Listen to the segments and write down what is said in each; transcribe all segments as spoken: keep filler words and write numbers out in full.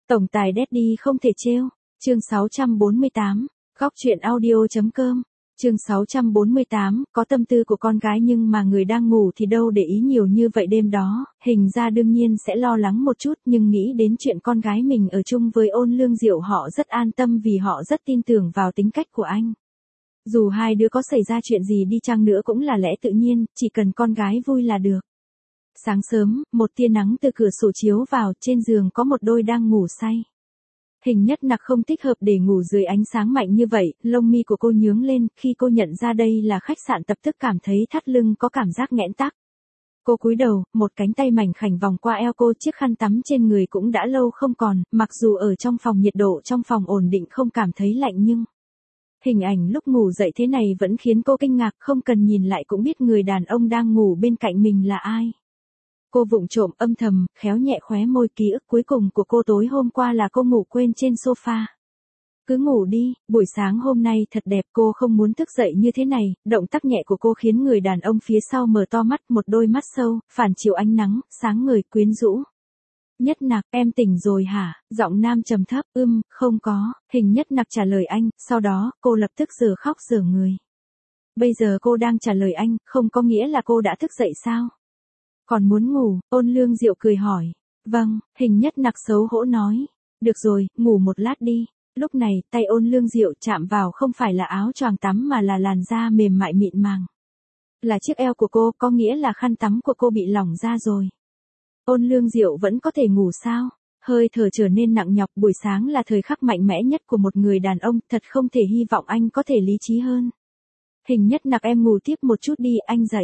Tổng tài Daddy không thể trêu. Chương sáu trăm bốn mươi tám, góc truyện audio.com. Chương sáu trăm bốn mươi tám, có tâm tư của con gái nhưng mà người đang ngủ thì đâu để ý nhiều như vậy đêm đó, hình ra đương nhiên sẽ lo lắng một chút nhưng nghĩ đến chuyện con gái mình ở chung với Ôn Lương Diệu họ rất an tâm vì họ rất tin tưởng vào tính cách của anh. Dù hai đứa có xảy ra chuyện gì đi chăng nữa cũng là lẽ tự nhiên, chỉ cần con gái vui là được. Sáng sớm, một tia nắng từ cửa sổ chiếu vào, trên giường có một đôi đang ngủ say. Hình Nhất Nặc không thích hợp để ngủ dưới ánh sáng mạnh như vậy, lông mi của cô nhướng lên, khi cô nhận ra đây là khách sạn tập tức cảm thấy thắt lưng có cảm giác nghẽn tắc. Cô cúi đầu, một cánh tay mảnh khảnh vòng qua eo cô, chiếc khăn tắm trên người cũng đã lâu không còn, mặc dù ở trong phòng nhiệt độ trong phòng ổn định không cảm thấy lạnh nhưng hình ảnh lúc ngủ dậy thế này vẫn khiến cô kinh ngạc, không cần nhìn lại cũng biết người đàn ông đang ngủ bên cạnh mình là ai. Cô vụng trộm âm thầm, khéo nhẹ khóe môi, ký ức cuối cùng của cô tối hôm qua là cô ngủ quên trên sofa. Cứ ngủ đi, buổi sáng hôm nay thật đẹp, cô không muốn thức dậy như thế này, động tác nhẹ của cô khiến người đàn ông phía sau mở to mắt, một đôi mắt sâu, phản chiếu ánh nắng, sáng ngời quyến rũ. Nhất Nặc, em tỉnh rồi hả? Giọng nam trầm thấp, ưm, không có, Hình Nhất Nặc trả lời anh, sau đó, cô lập tức giờ khóc giờ người. Bây giờ cô đang trả lời anh, không có nghĩa là cô đã thức dậy sao? Còn muốn ngủ, Ôn Lương Diệu cười hỏi. Vâng, Hình Nhất Nặc xấu hổ nói. Được rồi, ngủ một lát đi. Lúc này, tay Ôn Lương Diệu chạm vào không phải là áo choàng tắm mà là làn da mềm mại mịn màng. Là chiếc eo của cô, có nghĩa là khăn tắm của cô bị lỏng ra rồi. Ôn Lương Diệu vẫn có thể ngủ sao? Hơi thở trở nên nặng nhọc, buổi sáng là thời khắc mạnh mẽ nhất của một người đàn ông, thật không thể hy vọng anh có thể lý trí hơn. Hình Nhất Nặc, em ngủ tiếp một chút đi, anh dậy.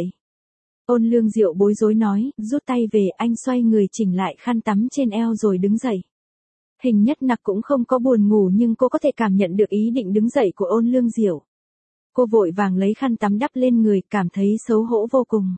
Ôn Lương Diệu bối rối nói, rút tay về, anh xoay người chỉnh lại khăn tắm trên eo rồi đứng dậy. Hình Nhất Nặc cũng không có buồn ngủ nhưng cô có thể cảm nhận được ý định đứng dậy của Ôn Lương Diệu. Cô vội vàng lấy khăn tắm đắp lên người, cảm thấy xấu hổ vô cùng.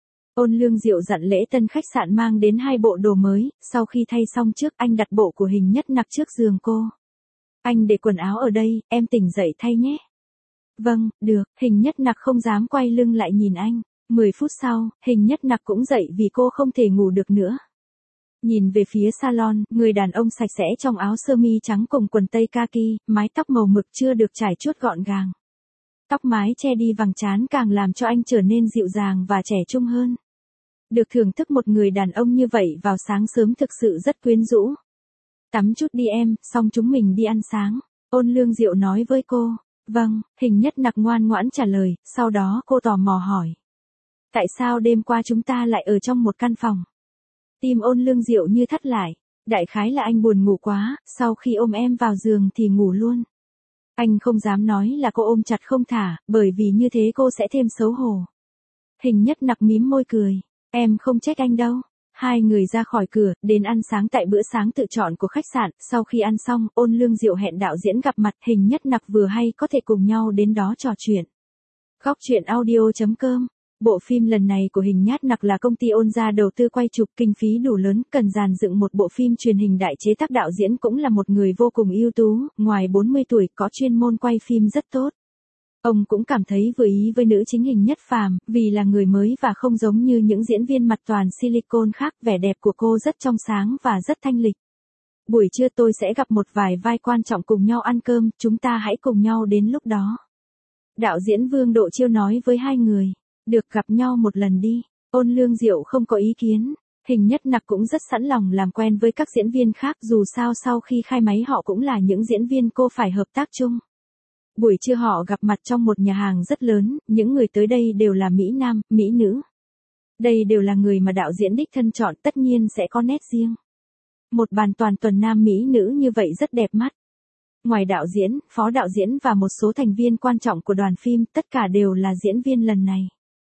Ôn Lương Diệu dặn lễ tân khách sạn mang đến hai bộ đồ mới, sau khi thay xong trước anh đặt bộ của Hình Nhất Nặc trước giường cô. Anh để quần áo ở đây, em tỉnh dậy thay nhé. Vâng, được, Hình Nhất Nặc không dám quay lưng lại nhìn anh. Mười phút sau, Hình Nhất Nặc cũng dậy vì cô không thể ngủ được nữa. Nhìn về phía salon, người đàn ông sạch sẽ trong áo sơ mi trắng cùng quần tây kaki, mái tóc màu mực chưa được trải chuốt gọn gàng. Tóc mái che đi vầng trán càng làm cho anh trở nên dịu dàng và trẻ trung hơn. Được thưởng thức một người đàn ông như vậy vào sáng sớm thực sự rất quyến rũ. Tắm chút đi em, xong chúng mình đi ăn sáng. Ôn Lương Diệu nói với cô. Vâng, Hình Nhất Nặc ngoan ngoãn trả lời, sau đó cô tò mò hỏi. Tại sao đêm qua chúng ta lại ở trong một căn phòng? Tim Ôn Lương Diệu như thắt lại. Đại khái là anh buồn ngủ quá, sau khi ôm em vào giường thì ngủ luôn. Anh không dám nói là cô ôm chặt không thả, bởi vì như thế cô sẽ thêm xấu hổ. Hình Nhất Nặc mím môi cười. Em không trách anh đâu. Hai người ra khỏi cửa, đến ăn sáng tại bữa sáng tự chọn của khách sạn. Sau khi ăn xong, Ôn Lương Diệu hẹn đạo diễn gặp mặt. Hình Nhất Nặc vừa hay có thể cùng nhau đến đó trò chuyện. Góc truyện audio.com. Bộ phim lần này của Hình Nhất Nặc là công ty Ôn gia đầu tư quay chụp, kinh phí đủ lớn, cần dàn dựng một bộ phim truyền hình đại chế tác, đạo diễn cũng là một người vô cùng ưu tú, ngoài bốn mươi tuổi có chuyên môn quay phim rất tốt. Ông cũng cảm thấy vừa ý với nữ chính Hình Nhất Phàm, vì là người mới và không giống như những diễn viên mặt toàn silicone khác, vẻ đẹp của cô rất trong sáng và rất thanh lịch. Buổi trưa tôi sẽ gặp một vài vai quan trọng cùng nhau ăn cơm, chúng ta hãy cùng nhau đến lúc đó. Đạo diễn Vương Độ Chiêu nói với hai người. Được, gặp nhau một lần đi. Ôn Lương Diệu không có ý kiến. Hình Nhất Nặc cũng rất sẵn lòng làm quen với các diễn viên khác, dù sao sau khi khai máy họ cũng là những diễn viên cô phải hợp tác chung. Buổi trưa họ gặp mặt trong một nhà hàng rất lớn, những người tới đây đều là Mỹ Nam, Mỹ Nữ. Đây đều là người mà đạo diễn đích thân chọn, tất nhiên sẽ có nét riêng. Một bàn toàn tuần nam Mỹ Nữ như vậy rất đẹp mắt. Ngoài đạo diễn, phó đạo diễn và một số thành viên quan trọng của đoàn phim, tất cả đều là diễn viên lần này.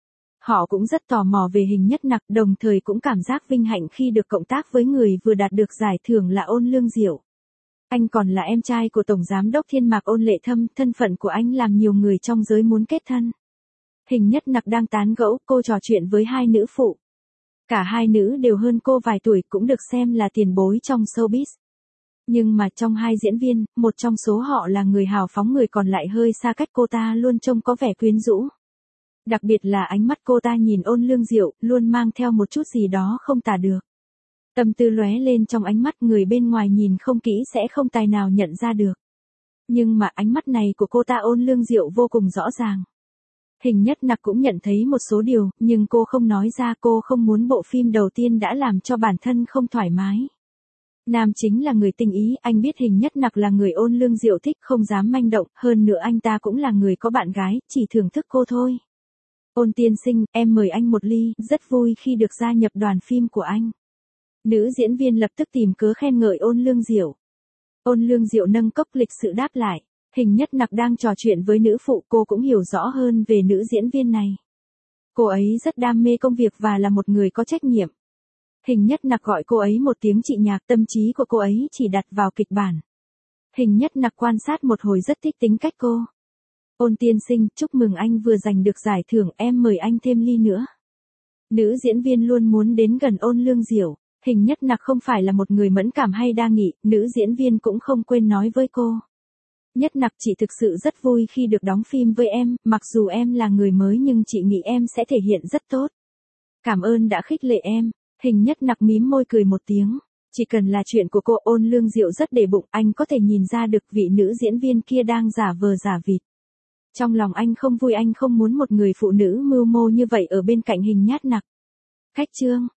Họ cũng rất tò mò về Hình Nhất Nặc, đồng thời cũng cảm giác vinh hạnh khi được cộng tác với người vừa đạt được giải thưởng là Ôn Lương Diệu. Anh còn là em trai của Tổng Giám đốc Thiên Mạc Ôn Lệ Thâm, thân phận của anh làm nhiều người trong giới muốn kết thân. Hình Nhất Nặc đang tán gẫu, cô trò chuyện với hai nữ phụ. Cả hai nữ đều hơn cô vài tuổi, cũng được xem là tiền bối trong showbiz. Nhưng mà trong hai diễn viên, một trong số họ là người hào phóng, người còn lại hơi xa cách, cô ta luôn trông có vẻ quyến rũ. Đặc biệt là ánh mắt cô ta nhìn Ôn Lương Diệu, luôn mang theo một chút gì đó không tả được. Tâm tư lóe lên trong ánh mắt, người bên ngoài nhìn không kỹ sẽ không tài nào nhận ra được. Nhưng mà ánh mắt này của cô ta Ôn Lương Diệu vô cùng rõ ràng. Hình Nhất Nặc cũng nhận thấy một số điều, nhưng cô không nói ra, cô không muốn bộ phim đầu tiên đã làm cho bản thân không thoải mái. Nam chính là người tinh ý, anh biết Hình Nhất Nặc là người Ôn Lương Diệu thích, không dám manh động, hơn nữa anh ta cũng là người có bạn gái, chỉ thưởng thức cô thôi. Ôn tiên sinh, em mời anh một ly, rất vui khi được gia nhập đoàn phim của anh. Nữ diễn viên lập tức tìm cớ khen ngợi Ôn Lương Diệu. Ôn Lương Diệu nâng cốc lịch sự đáp lại. Hình Nhất Nặc đang trò chuyện với nữ phụ, cô cũng hiểu rõ hơn về nữ diễn viên này. Cô ấy rất đam mê công việc và là một người có trách nhiệm. Hình Nhất Nặc gọi cô ấy một tiếng chị Nhạc, tâm trí của cô ấy chỉ đặt vào kịch bản. Hình Nhất Nặc quan sát một hồi rất thích tính cách cô. Ôn tiên sinh, chúc mừng anh vừa giành được giải thưởng, em mời anh thêm ly nữa. Nữ diễn viên luôn muốn đến gần Ôn Lương Diệu. Hình Nhất Nặc không phải là một người mẫn cảm hay đa nghị, nữ diễn viên cũng không quên nói với cô. Nhất Nặc, chị thực sự rất vui khi được đóng phim với em, mặc dù em là người mới nhưng chị nghĩ em sẽ thể hiện rất tốt. Cảm ơn đã khích lệ em. Hình Nhất Nặc mím môi cười một tiếng. Chỉ cần là chuyện của cô, Ôn Lương Diệu rất để bụng, anh có thể nhìn ra được vị nữ diễn viên kia đang giả vờ giả vịt. Trong lòng anh không vui, anh không muốn một người phụ nữ mưu mô như vậy ở bên cạnh Hình Nhất Nặc. Khách trương.